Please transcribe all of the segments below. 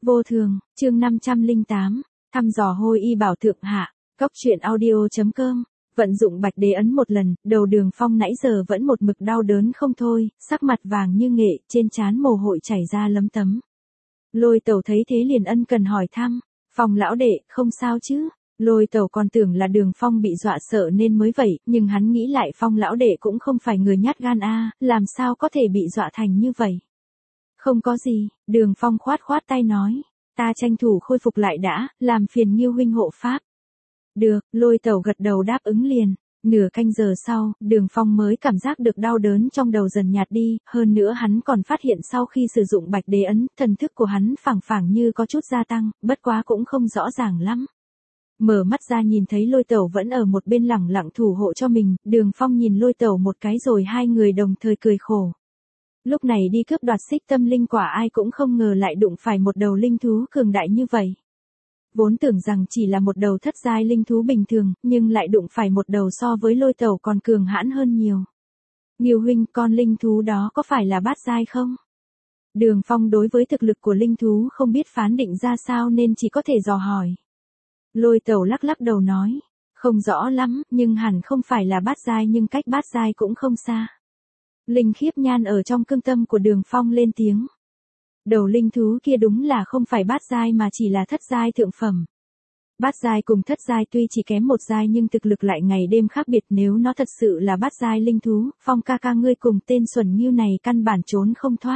Vô thường, chương 508, thăm dò Hôi Y Bảo thượng hạ, Cóc truyện audio.com. Vận dụng Bạch Đế ấn một lần, đầu Đường Phong nãy giờ vẫn một mực đau đớn không thôi, sắc mặt vàng như nghệ, trên trán mồ hôi chảy ra lấm tấm. Lôi Tẩu thấy thế liền ân cần hỏi thăm, Phong lão đệ, không sao chứ? Lôi Tẩu còn tưởng là Đường Phong bị dọa sợ nên mới vậy, nhưng hắn nghĩ lại Phong lão đệ cũng không phải người nhát gan a, làm sao có thể bị dọa thành như vậy? Không có gì, Đường Phong khoát khoát tay nói, ta tranh thủ khôi phục lại đã, làm phiền Nghiêu huynh hộ pháp. Được, Lôi Tẩu gật đầu đáp ứng liền. Nửa canh giờ sau, Đường Phong mới cảm giác được đau đớn trong đầu dần nhạt đi, hơn nữa hắn còn phát hiện sau khi sử dụng Bạch Đế ấn, thần thức của hắn phảng phảng như có chút gia tăng, bất quá cũng không rõ ràng lắm. Mở mắt ra nhìn thấy Lôi Tẩu vẫn ở một bên lẳng lặng thủ hộ cho mình, Đường Phong nhìn Lôi Tẩu một cái rồi hai người đồng thời cười khổ. Lúc này đi cướp đoạt xích tâm linh quả ai cũng không ngờ lại đụng phải một đầu linh thú cường đại như vậy. Vốn tưởng rằng chỉ là một đầu thất giai linh thú bình thường, nhưng lại đụng phải một đầu so với Lôi Tẩu còn cường hãn hơn nhiều. Nghiêu huynh, con linh thú đó có phải là bát giai không? Đường Phong đối với thực lực của linh thú không biết phán định ra sao nên chỉ có thể dò hỏi. Lôi Tẩu lắc lắc đầu nói, không rõ lắm, nhưng hẳn không phải là bát giai nhưng cách bát giai cũng không xa. Linh Khiếp Nhan ở trong cương tâm của Đường Phong lên tiếng. Đầu linh thú kia đúng là không phải bát giai mà chỉ là thất giai thượng phẩm. Bát giai cùng thất giai tuy chỉ kém một giai nhưng thực lực lại ngày đêm khác biệt, nếu nó thật sự là bát giai linh thú, Phong ca ca ngươi cùng tên xuẩn Nghiêu này căn bản trốn không thoát.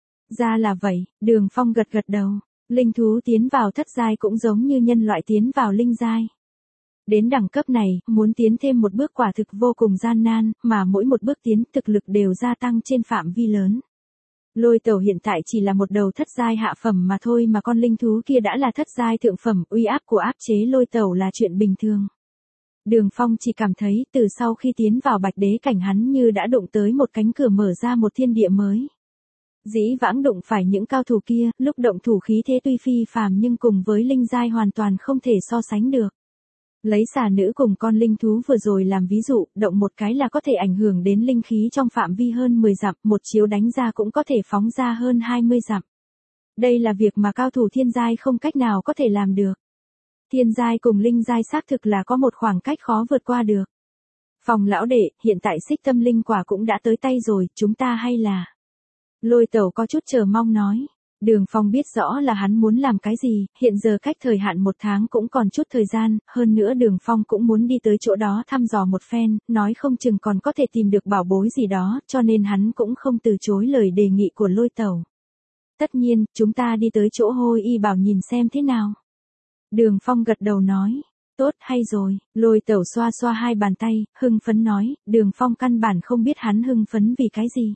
Ra là vậy, Đường Phong gật gật đầu, linh thú tiến vào thất giai cũng giống như nhân loại tiến vào linh giai. Đến đẳng cấp này, muốn tiến thêm một bước quả thực vô cùng gian nan, mà mỗi một bước tiến thực lực đều gia tăng trên phạm vi lớn. Lôi Tẩu hiện tại chỉ là một đầu thất giai hạ phẩm mà thôi mà con linh thú kia đã là thất giai thượng phẩm, uy áp của áp chế Lôi Tẩu là chuyện bình thường. Đường Phong chỉ cảm thấy từ sau khi tiến vào Bạch Đế cảnh hắn như đã đụng tới một cánh cửa mở ra một thiên địa mới. Dĩ vãng đụng phải những cao thủ kia, lúc động thủ khí thế tuy phi phàm nhưng cùng với linh giai hoàn toàn không thể so sánh được. Lấy xà nữ cùng con linh thú vừa rồi làm ví dụ, động một cái là có thể ảnh hưởng đến linh khí trong phạm vi hơn 10 dặm, một chiếu đánh ra cũng có thể phóng ra hơn 20 dặm. Đây là việc mà cao thủ thiên giai không cách nào có thể làm được. Thiên giai cùng linh giai xác thực là có một khoảng cách khó vượt qua được. Phong lão đệ, hiện tại xích tâm linh quả cũng đã tới tay rồi, chúng ta hay là... Lôi Tẩu có chút chờ mong nói. Đường Phong biết rõ là hắn muốn làm cái gì, hiện giờ cách thời hạn 1 tháng cũng còn chút thời gian, hơn nữa Đường Phong cũng muốn đi tới chỗ đó thăm dò một phen, nói không chừng còn có thể tìm được bảo bối gì đó, cho nên hắn cũng không từ chối lời đề nghị của Lôi Tẩu. Tất nhiên, chúng ta đi tới chỗ Hôi Y Bảo nhìn xem thế nào. Đường Phong gật đầu nói, tốt hay rồi, Lôi Tẩu xoa xoa hai bàn tay, hưng phấn nói, Đường Phong căn bản không biết hắn hưng phấn vì cái gì.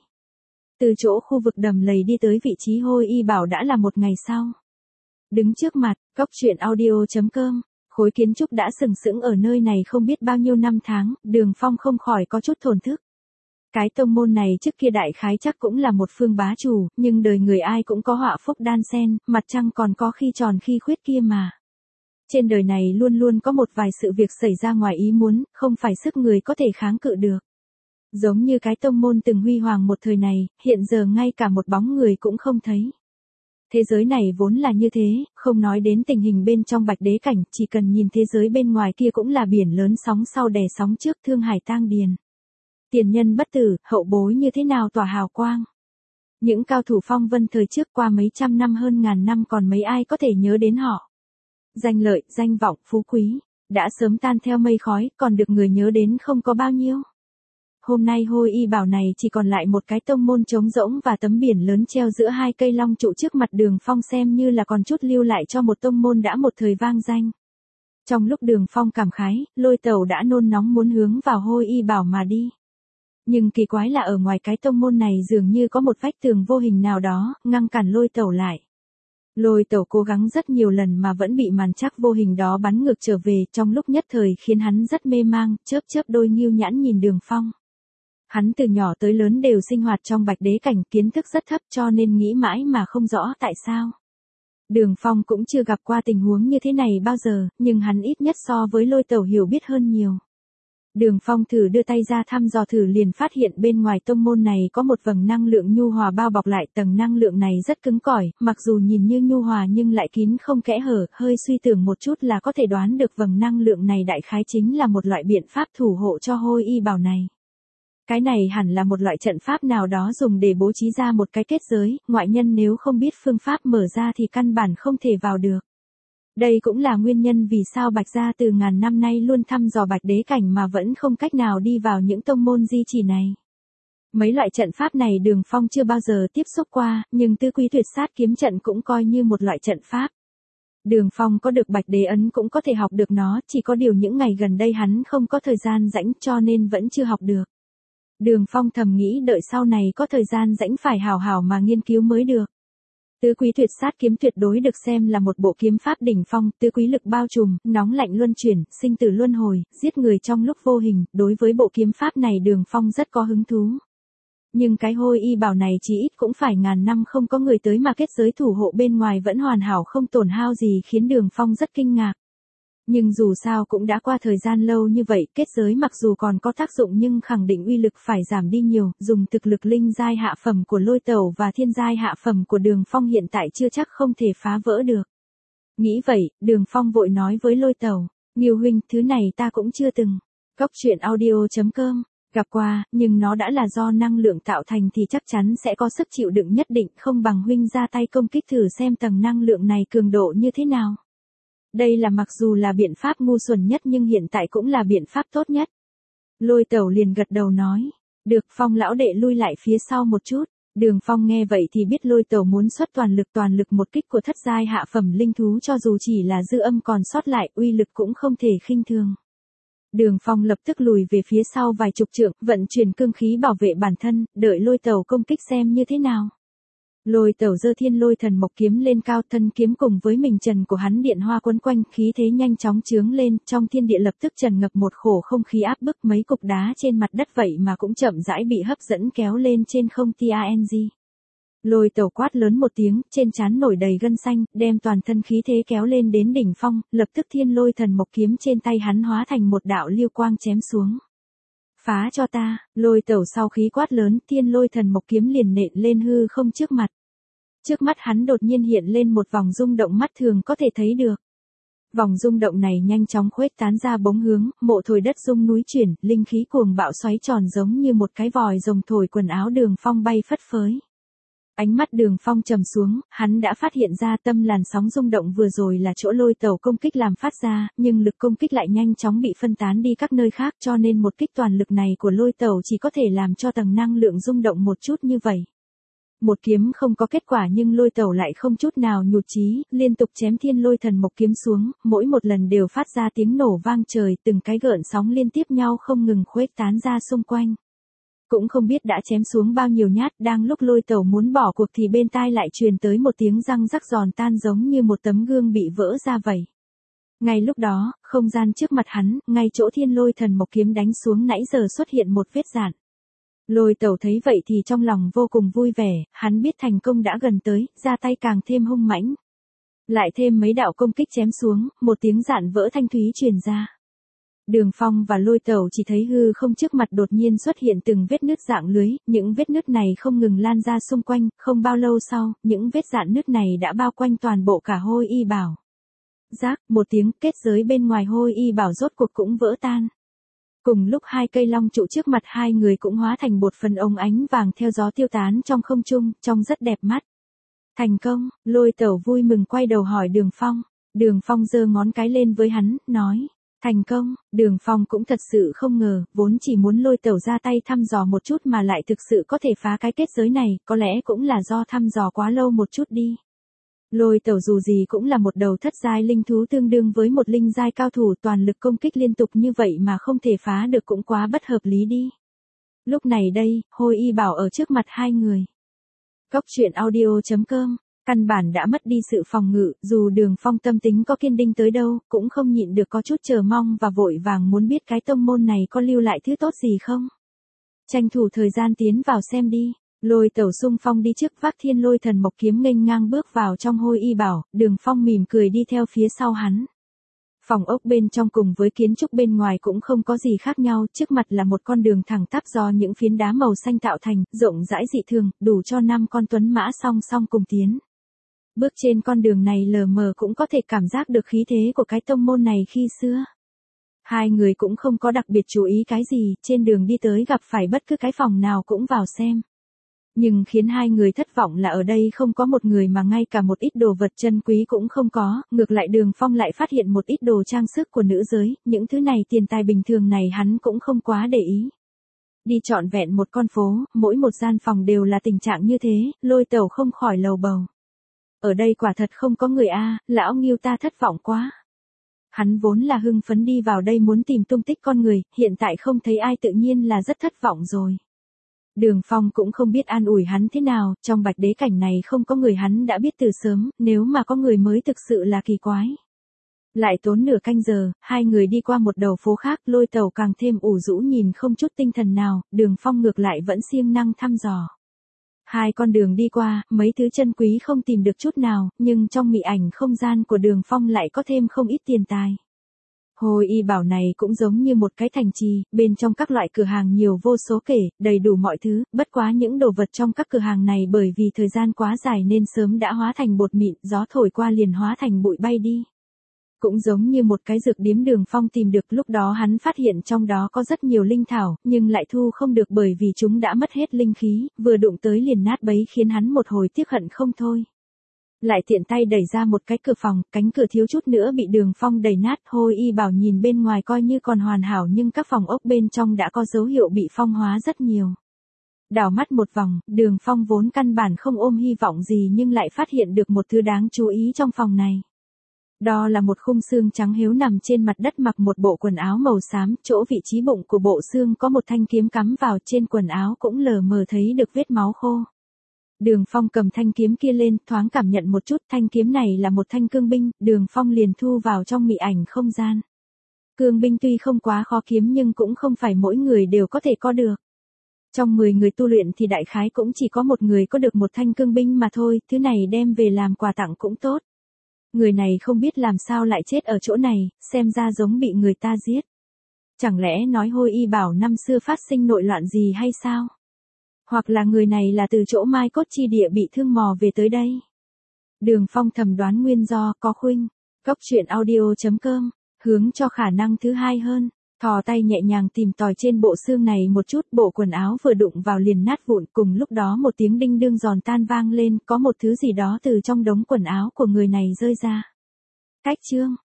Từ chỗ khu vực đầm lầy đi tới vị trí Hôi Y Bảo đã là một ngày sau. Đứng trước mặt, Cóc truyện audio.com, khối kiến trúc đã sừng sững ở nơi này không biết bao nhiêu năm tháng, Đường Phong không khỏi có chút thổn thức. Cái tông môn này trước kia đại khái chắc cũng là một phương bá chủ, nhưng đời người ai cũng có họa phúc đan xen, mặt trăng còn có khi tròn khi khuyết kia mà. Trên đời này luôn luôn có một vài sự việc xảy ra ngoài ý muốn, không phải sức người có thể kháng cự được. Giống như cái tông môn từng huy hoàng một thời này, hiện giờ ngay cả một bóng người cũng không thấy. Thế giới này vốn là như thế, không nói đến tình hình bên trong Bạch Đế cảnh, chỉ cần nhìn thế giới bên ngoài kia cũng là biển lớn sóng sau đè sóng trước, thương hải tang điền. Tiền nhân bất tử, hậu bối như thế nào tỏa hào quang. Những cao thủ phong vân thời trước qua mấy trăm năm hơn ngàn năm còn mấy ai có thể nhớ đến họ. Danh lợi, danh vọng, phú quý, đã sớm tan theo mây khói, còn được người nhớ đến không có bao nhiêu. Hôm nay Hôi Y Bảo này chỉ còn lại một cái tông môn trống rỗng và tấm biển lớn treo giữa hai cây long trụ trước mặt Đường Phong xem như là còn chút lưu lại cho một tông môn đã một thời vang danh. Trong lúc Đường Phong cảm khái, Lôi Tẩu đã nôn nóng muốn hướng vào Hôi Y Bảo mà đi. Nhưng kỳ quái là ở ngoài cái tông môn này dường như có một vách tường vô hình nào đó, ngăn cản Lôi Tẩu lại. Lôi Tẩu cố gắng rất nhiều lần mà vẫn bị màn trắc vô hình đó bắn ngược trở về, trong lúc nhất thời khiến hắn rất mê mang, chớp chớp đôi nghiêu nhãn nhìn Đường Phong. Hắn từ nhỏ tới lớn đều sinh hoạt trong Bạch Đế cảnh, kiến thức rất thấp cho nên nghĩ mãi mà không rõ tại sao. Đường Phong cũng chưa gặp qua tình huống như thế này bao giờ, nhưng hắn ít nhất so với Lôi Tẩu hiểu biết hơn nhiều. Đường Phong thử đưa tay ra thăm dò thử liền phát hiện bên ngoài tông môn này có một vầng năng lượng nhu hòa bao bọc lại, tầng năng lượng này rất cứng cỏi, mặc dù nhìn như nhu hòa nhưng lại kín không kẽ hở, hơi suy tưởng một chút là có thể đoán được vầng năng lượng này đại khái chính là một loại biện pháp thủ hộ cho hôi y bào này. Cái này hẳn là một loại trận pháp nào đó dùng để bố trí ra một cái kết giới, ngoại nhân nếu không biết phương pháp mở ra thì căn bản không thể vào được. Đây cũng là nguyên nhân vì sao Bạch gia từ ngàn năm nay luôn thăm dò Bạch đế cảnh mà vẫn không cách nào đi vào những tông môn di chỉ này. Mấy loại trận pháp này Đường Phong chưa bao giờ tiếp xúc qua, nhưng Tứ Quý Tuyệt Sát kiếm trận cũng coi như một loại trận pháp. Đường Phong có được Bạch đế ấn cũng có thể học được nó, chỉ có điều những ngày gần đây hắn không có thời gian rảnh cho nên vẫn chưa học được. Đường Phong thầm nghĩ đợi sau này có thời gian rảnh phải hào hào mà nghiên cứu mới được. Tứ Quý Tuyệt Sát kiếm tuyệt đối được xem là một bộ kiếm pháp đỉnh phong, tứ quý lực bao trùm, nóng lạnh luân chuyển, sinh tử luân hồi, giết người trong lúc vô hình, đối với bộ kiếm pháp này Đường Phong rất có hứng thú. Nhưng cái hôi y bào này chỉ ít cũng phải ngàn năm không có người tới mà kết giới thủ hộ bên ngoài vẫn hoàn hảo không tổn hao gì khiến Đường Phong rất kinh ngạc. Nhưng dù sao cũng đã qua thời gian lâu như vậy, kết giới mặc dù còn có tác dụng nhưng khẳng định uy lực phải giảm đi nhiều, dùng thực lực linh giai hạ phẩm của Lôi Tẩu và thiên giai hạ phẩm của Đường Phong hiện tại chưa chắc không thể phá vỡ được. Nghĩ vậy, Đường Phong vội nói với Lôi Tẩu, Nghiêu huynh, thứ này ta cũng chưa từng. Cốc truyện audio.com, gặp qua, nhưng nó đã là do năng lượng tạo thành thì chắc chắn sẽ có sức chịu đựng nhất định, không bằng huynh ra tay công kích thử xem tầng năng lượng này cường độ như thế nào. Đây là mặc dù là biện pháp ngu xuẩn nhất nhưng hiện tại cũng là biện pháp tốt nhất. Lôi Tẩu liền gật đầu nói. Được, Phong lão đệ lui lại phía sau một chút. Đường Phong nghe vậy thì biết Lôi Tẩu muốn xuất toàn lực một kích của thất giai hạ phẩm linh thú cho dù chỉ là dư âm còn sót lại uy lực cũng không thể khinh thường. Đường Phong lập tức lùi về phía sau vài chục trượng, vận chuyển cương khí bảo vệ bản thân, đợi Lôi Tẩu công kích xem như thế nào. Lôi Tẩu giơ Thiên Lôi Thần Mộc kiếm lên cao, thân kiếm cùng với mình trần của hắn điện hoa quấn quanh, khí thế nhanh chóng chướng lên, trong thiên địa lập tức tràn ngập một khổ không khí áp bức, mấy cục đá trên mặt đất vậy mà cũng chậm rãi bị hấp dẫn kéo lên trên không TNG. Lôi Tẩu quát lớn một tiếng, trên trán nổi đầy gân xanh, đem toàn thân khí thế kéo lên đến đỉnh phong, lập tức Thiên Lôi Thần Mộc kiếm trên tay hắn hóa thành một đạo lưu quang chém xuống. Phá cho ta, Lôi Tẩu sau khí quát lớn, Thiên Lôi Thần Mộc kiếm liền nện lên hư không trước mặt. Trước mắt hắn đột nhiên hiện lên một vòng rung động mắt thường có thể thấy được. Vòng rung động này nhanh chóng khuếch tán ra bốn hướng, mộ thổi đất rung núi chuyển, linh khí cuồng bạo xoáy tròn giống như một cái vòi rồng thổi quần áo Đường Phong bay phất phới. Ánh mắt Đường Phong trầm xuống, hắn đã phát hiện ra tâm làn sóng rung động vừa rồi là chỗ Lôi Tẩu công kích làm phát ra, nhưng lực công kích lại nhanh chóng bị phân tán đi các nơi khác cho nên một kích toàn lực này của Lôi Tẩu chỉ có thể làm cho tầng năng lượng rung động một chút như vậy. Một kiếm không có kết quả nhưng Lôi Tẩu lại không chút nào nhụt chí, liên tục chém Thiên Lôi Thần Mộc kiếm xuống, mỗi một lần đều phát ra tiếng nổ vang trời, từng cái gợn sóng liên tiếp nhau không ngừng khuếch tán ra xung quanh. Cũng không biết đã chém xuống bao nhiêu nhát, đang lúc Lôi Tẩu muốn bỏ cuộc thì bên tai lại truyền tới một tiếng răng rắc giòn tan giống như một tấm gương bị vỡ ra vậy. Ngay lúc đó, không gian trước mặt hắn, ngay chỗ Thiên Lôi Thần Mộc kiếm đánh xuống nãy giờ xuất hiện một vết rạn. Lôi Tẩu thấy vậy thì trong lòng vô cùng vui vẻ, hắn biết thành công đã gần tới, ra tay càng thêm hung mãnh. Lại thêm mấy đạo công kích chém xuống, một tiếng rạn vỡ thanh thúy truyền ra. Đường Phong và Lôi Tẩu chỉ thấy hư không trước mặt đột nhiên xuất hiện từng vết nứt dạng lưới, những vết nứt này không ngừng lan ra xung quanh, không bao lâu sau, những vết rạn nứt này đã bao quanh toàn bộ cả hôi y bảo. Rác, một tiếng, kết giới bên ngoài hôi y bảo rốt cuộc cũng vỡ tan. Cùng lúc hai cây long trụ trước mặt hai người cũng hóa thành bột phấn ống ánh vàng theo gió tiêu tán trong không trung, trông rất đẹp mắt. Thành công, Lôi Tẩu vui mừng quay đầu hỏi Đường Phong. Đường Phong giơ ngón cái lên với hắn, nói. Thành công, Đường Phong cũng thật sự không ngờ, vốn chỉ muốn Lôi Tẩu ra tay thăm dò một chút mà lại thực sự có thể phá cái kết giới này, có lẽ cũng là do thăm dò quá lâu một chút đi. Lôi Tẩu dù gì cũng là một đầu thất giai linh thú tương đương với một linh giai cao thủ, toàn lực công kích liên tục như vậy mà không thể phá được cũng quá bất hợp lý đi. Lúc này đây, hôi y bảo ở trước mặt hai người. Cốc truyện audio.com, căn bản đã mất đi sự phòng ngự, dù Đường Phong tâm tính có kiên định tới đâu, cũng không nhịn được có chút chờ mong và vội vàng muốn biết cái tông môn này có lưu lại thứ tốt gì không. Tranh thủ thời gian tiến vào xem đi. Lôi Tẩu xung phong đi trước vác Thiên Lôi Thần Mộc kiếm nghênh ngang bước vào trong hôi y bảo, Đường Phong mỉm cười đi theo phía sau hắn. Phòng ốc bên trong cùng với kiến trúc bên ngoài cũng không có gì khác nhau, trước mặt là một con đường thẳng tắp do những phiến đá màu xanh tạo thành, rộng rãi dị thường, đủ cho 5 con tuấn mã song song cùng tiến. Bước trên con đường này lờ mờ cũng có thể cảm giác được khí thế của cái tông môn này khi xưa. Hai người cũng không có đặc biệt chú ý cái gì, trên đường đi tới gặp phải bất cứ cái phòng nào cũng vào xem. Nhưng khiến hai người thất vọng là ở đây không có một người mà ngay cả một ít đồ vật chân quý cũng không có, ngược lại Đường Phong lại phát hiện một ít đồ trang sức của nữ giới, những thứ này tiền tài bình thường này hắn cũng không quá để ý. Đi trọn vẹn một con phố, mỗi một gian phòng đều là tình trạng như thế, Lôi Tẩu không khỏi lầu bầu. Ở đây quả thật không có người a, lão Ngưu ta thất vọng quá. Hắn vốn là hưng phấn đi vào đây muốn tìm tung tích con người, hiện tại không thấy ai tự nhiên là rất thất vọng rồi. Đường Phong cũng không biết an ủi hắn thế nào, trong Bạch Đế cảnh này không có người hắn đã biết từ sớm, nếu mà có người mới thực sự là kỳ quái. Lại tốn nửa canh giờ, hai người đi qua một đầu phố khác, Lôi Tẩu càng thêm ủ rũ nhìn không chút tinh thần nào, Đường Phong ngược lại vẫn siêng năng thăm dò. Hai con đường đi qua, mấy thứ chân quý không tìm được chút nào, nhưng trong mị ảnh không gian của Đường Phong lại có thêm không ít tiền tài. Hồi y bảo này cũng giống như một cái thành trì, bên trong các loại cửa hàng nhiều vô số kể, đầy đủ mọi thứ, bất quá những đồ vật trong các cửa hàng này bởi vì thời gian quá dài nên sớm đã hóa thành bột mịn, gió thổi qua liền hóa thành bụi bay đi. Cũng giống như một cái dược điếm Đường Phong tìm được, lúc đó hắn phát hiện trong đó có rất nhiều linh thảo, nhưng lại thu không được bởi vì chúng đã mất hết linh khí, vừa đụng tới liền nát bấy khiến hắn một hồi tiếc hận không thôi. Lại tiện tay đẩy ra một cái cửa phòng, cánh cửa thiếu chút nữa bị Đường Phong đẩy nát, Hồi y bảo nhìn bên ngoài coi như còn hoàn hảo nhưng các phòng ốc bên trong đã có dấu hiệu bị phong hóa rất nhiều. Đảo mắt một vòng, Đường Phong vốn căn bản không ôm hy vọng gì nhưng lại phát hiện được một thứ đáng chú ý trong phòng này. Đó là một khung xương trắng hiếu nằm trên mặt đất mặc một bộ quần áo màu xám, chỗ vị trí bụng của bộ xương có một thanh kiếm cắm vào, trên quần áo cũng lờ mờ thấy được vết máu khô. Đường Phong cầm thanh kiếm kia lên, thoáng cảm nhận một chút, thanh kiếm này là một thanh cương binh, Đường Phong liền thu vào trong mị ảnh không gian. Cương binh tuy không quá khó kiếm nhưng cũng không phải mỗi người đều có thể có được. Trong 10 người tu luyện thì đại khái cũng chỉ có một người có được một thanh cương binh mà thôi, thứ này đem về làm quà tặng cũng tốt. Người này không biết làm sao lại chết ở chỗ này, xem ra giống bị người ta giết. Chẳng lẽ nói Hồi y bảo năm xưa phát sinh nội loạn gì hay sao? Hoặc là người này là từ chỗ Mai Cốt Chi Địa bị thương mò về tới đây. Đường Phong thầm đoán nguyên do, có khuynh. Goctruyện.audio.com, hướng cho khả năng thứ hai hơn. Thò tay nhẹ nhàng tìm tòi trên bộ xương này một chút, bộ quần áo vừa đụng vào liền nát vụn, cùng lúc đó một tiếng đinh đương giòn tan vang lên, có một thứ gì đó từ trong đống quần áo của người này rơi ra. Cách chương.